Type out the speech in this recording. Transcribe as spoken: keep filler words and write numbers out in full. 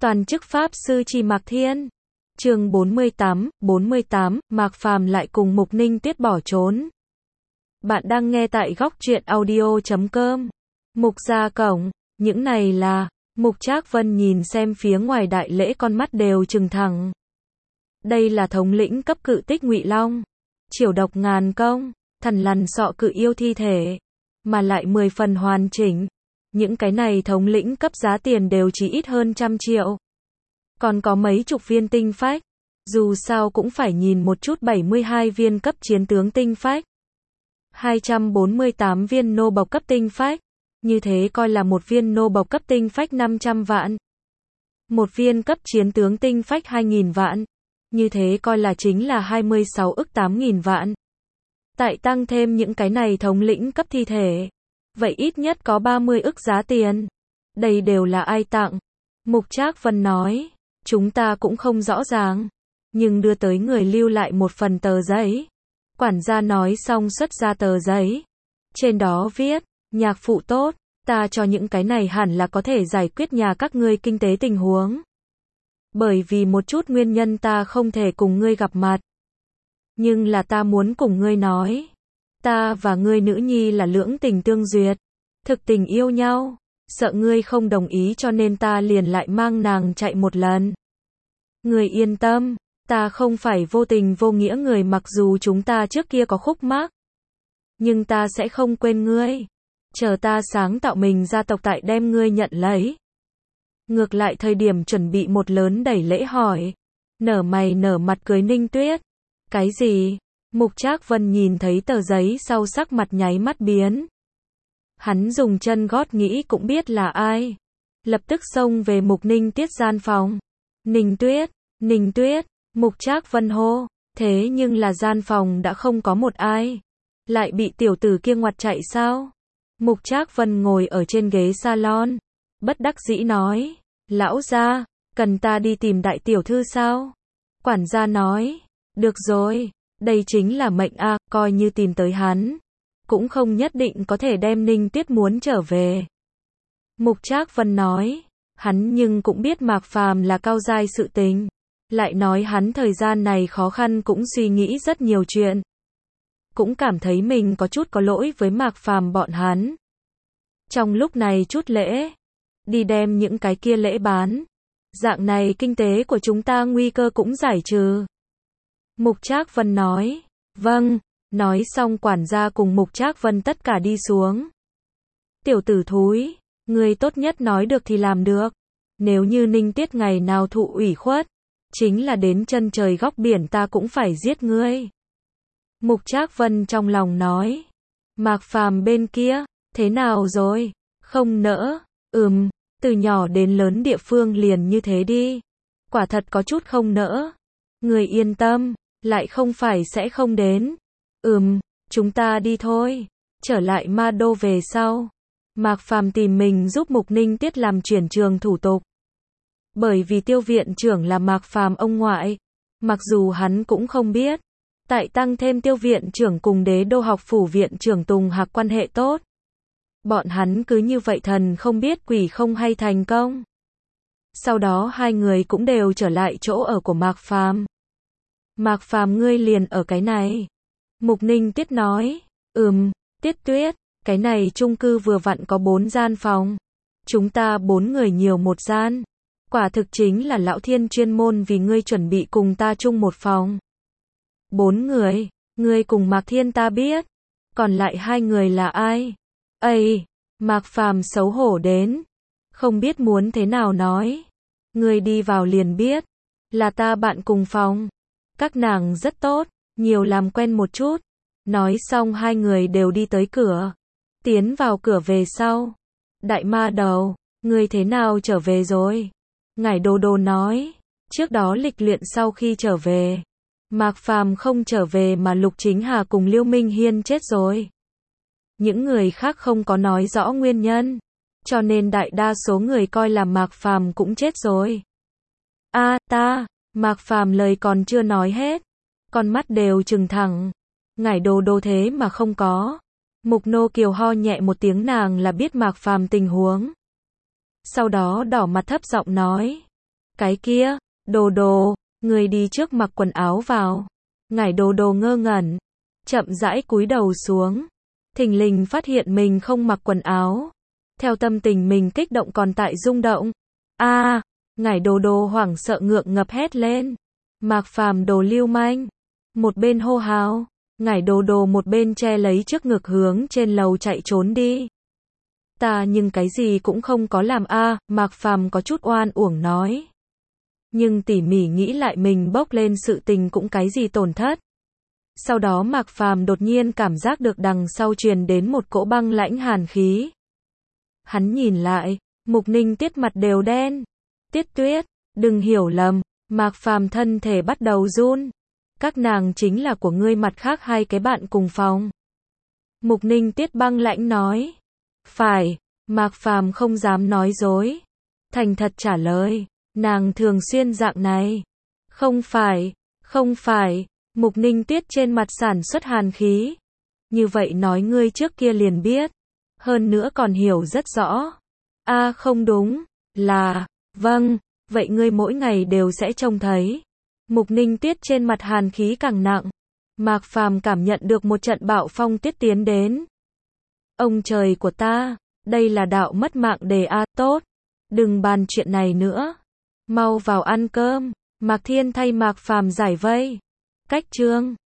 Toàn chức Pháp Sư Trì Mạc Thiên. Chương bốn mươi tám, bốn mươi tám, Mạc Phàm lại cùng Mục Ninh Tuyết bỏ trốn. Bạn đang nghe tại góc truyện audio chấm com. Mục gia cổng, những này là, Mục Trác Vân nhìn xem phía ngoài đại lễ con mắt đều trừng thẳng. Đây là thống lĩnh cấp cự tích Ngụy Long, triều độc ngàn công, thần lằn sọ cự yêu thi thể, mà lại mười phần hoàn chỉnh. Những cái này thống lĩnh cấp giá tiền đều chỉ ít hơn trăm triệu. Còn có mấy chục viên tinh phách, dù sao cũng phải nhìn một chút bảy mươi hai viên cấp chiến tướng tinh phách. hai trăm bốn mươi tám viên nô bộc cấp tinh phách, như thế coi là một viên nô bộc cấp tinh phách năm trăm vạn. Một viên cấp chiến tướng tinh phách hai nghìn vạn, như thế coi là chính là hai mươi sáu ức tám nghìn vạn. Tại tăng thêm những cái này thống lĩnh cấp thi thể, vậy ít nhất có ba mươi ức giá tiền. Đây đều là ai tặng? Mục Trác Vân nói, chúng ta cũng không rõ ràng, nhưng đưa tới người lưu lại một phần tờ giấy. Quản gia nói xong xuất ra tờ giấy. Trên đó viết, nhạc phụ tốt, ta cho những cái này hẳn là có thể giải quyết nhà các ngươi kinh tế tình huống. Bởi vì một chút nguyên nhân ta không thể cùng ngươi gặp mặt. Nhưng là ta muốn cùng ngươi nói. Ta và ngươi nữ nhi là lưỡng tình tương duyệt, thực tình yêu nhau, sợ ngươi không đồng ý cho nên ta liền lại mang nàng chạy một lần. Ngươi yên tâm, ta không phải vô tình vô nghĩa người, mặc dù chúng ta trước kia có khúc mắc, nhưng ta sẽ không quên ngươi. Chờ ta sáng tạo mình gia tộc tại đem ngươi nhận lấy. Ngược lại thời điểm chuẩn bị một lớn đẩy lễ hỏi, nở mày nở mặt cười Ninh Tuyết. Cái gì? Mục Trác Vân nhìn thấy tờ giấy sau sắc mặt nháy mắt biến. Hắn dùng chân gót nghĩ cũng biết là ai. Lập tức xông về Mục Ninh Tuyết gian phòng. Ninh Tuyết, Ninh Tuyết, Mục Trác Vân hô. Thế nhưng là gian phòng đã không có một ai. Lại bị tiểu tử kia ngoặt chạy sao? Mục Trác Vân ngồi ở trên ghế salon. Bất đắc dĩ nói. Lão gia, cần ta đi tìm đại tiểu thư sao? Quản gia nói. Được rồi. Đây chính là mệnh a, coi như tìm tới hắn, cũng không nhất định có thể đem Ninh Tuyết muốn trở về. Mục Trác Vân nói, hắn nhưng cũng biết Mạc Phàm là cao giai sự tình, lại nói hắn thời gian này khó khăn cũng suy nghĩ rất nhiều chuyện, cũng cảm thấy mình có chút có lỗi với Mạc Phàm bọn hắn. Trong lúc này chút lễ, đi đem những cái kia lễ bán, dạng này kinh tế của chúng ta nguy cơ cũng giải trừ. Mục Trác Vân nói, vâng, nói xong quản gia cùng Mục Trác Vân tất cả đi xuống. Tiểu tử thúi, ngươi tốt nhất nói được thì làm được, nếu như Ninh Tuyết ngày nào thụ ủy khuất, chính là đến chân trời góc biển ta cũng phải giết ngươi. Mục Trác Vân trong lòng nói, Mạc Phàm bên kia, thế nào rồi, không nỡ, ừm, từ nhỏ đến lớn địa phương liền như thế đi, quả thật có chút không nỡ, ngươi yên tâm. Lại không phải sẽ không đến. Ừm, chúng ta đi thôi. Trở lại Ma Đô về sau, Mạc Phàm tìm mình giúp Mục Ninh Tuyết làm chuyển trường thủ tục. Bởi vì tiêu viện trưởng là Mạc Phàm ông ngoại, mặc dù hắn cũng không biết, tại tăng thêm tiêu viện trưởng cùng Đế Đô học phủ viện trưởng Tùng Hạc quan hệ tốt. Bọn hắn cứ như vậy thần không biết quỷ không hay thành công. Sau đó hai người cũng đều trở lại chỗ ở của Mạc Phàm. Mạc Phàm ngươi liền ở cái này. Mục Ninh Tuyết nói, ừm, Tuyết Tuyết, cái này chung cư vừa vặn có bốn gian phòng. Chúng ta bốn người nhiều một gian. Quả thực chính là lão thiên chuyên môn vì ngươi chuẩn bị cùng ta chung một phòng. Bốn người, ngươi cùng Mạc Thiên ta biết. Còn lại hai người là ai? Ây, Mạc Phàm xấu hổ đến. Không biết muốn thế nào nói. Ngươi đi vào liền biết. Là ta bạn cùng phòng. Các nàng rất tốt, nhiều làm quen một chút. Nói xong hai người đều đi tới cửa. Tiến vào cửa về sau. Đại ma đầu, ngươi thế nào trở về rồi? Ngải Đồ Đồ nói, trước đó lịch luyện sau khi trở về. Mạc Phàm không trở về mà Lục Chính Hà cùng Liêu Minh Hiên chết rồi. Những người khác không có nói rõ nguyên nhân. Cho nên đại đa số người coi là Mạc Phàm cũng chết rồi. A à, ta... Mạc Phàm lời còn chưa nói hết, con mắt đều trừng thẳng. Ngải Đồ Đồ thế mà không có. Mục Nô Kiều ho nhẹ một tiếng, nàng là biết Mạc Phàm tình huống. Sau đó đỏ mặt thấp giọng nói, Cái kia, Đồ Đồ, người đi trước mặc quần áo vào. Ngải Đồ Đồ ngơ ngẩn, chậm rãi cúi đầu xuống. Thình lình phát hiện mình không mặc quần áo. Theo tâm tình mình kích động còn tại rung động. A, à, Ngải Đồ Đồ hoảng sợ ngượng ngập hét lên. Mạc Phàm đồ lưu manh. Một bên hô hào, Ngải Đồ Đồ một bên che lấy trước ngực hướng trên lầu chạy trốn đi. Ta nhưng cái gì cũng không có làm a, à, Mạc Phàm có chút oan uổng nói. Nhưng tỉ mỉ nghĩ lại mình bốc lên sự tình cũng cái gì tổn thất. Sau đó Mạc Phàm đột nhiên cảm giác được đằng sau truyền đến một cỗ băng lãnh hàn khí. Hắn nhìn lại, Mục Ninh Tiết mặt đều đen. Tiết Tuyết, đừng hiểu lầm, Mạc Phàm thân thể bắt đầu run. Các nàng chính là của ngươi mặt khác hai cái bạn cùng phòng. Mục Ninh Tiết băng lãnh nói. Phải, Mạc Phàm không dám nói dối. Thành thật trả lời, nàng thường xuyên dạng này. Không phải, không phải, Mục Ninh Tiết trên mặt sản xuất hàn khí. Như vậy nói ngươi trước kia liền biết. Hơn nữa còn hiểu rất rõ. A à, không đúng, là, vâng, vậy ngươi mỗi ngày đều sẽ trông thấy. Mục Ninh Tiết trên mặt hàn khí càng nặng. Mạc Phàm cảm nhận được một trận bạo phong tiết tiến đến. Ông trời của ta, đây là đạo mất mạng đề a, tốt. Đừng bàn chuyện này nữa. Mau vào ăn cơm. Mạc Thiên thay Mạc Phàm giải vây. Cách chương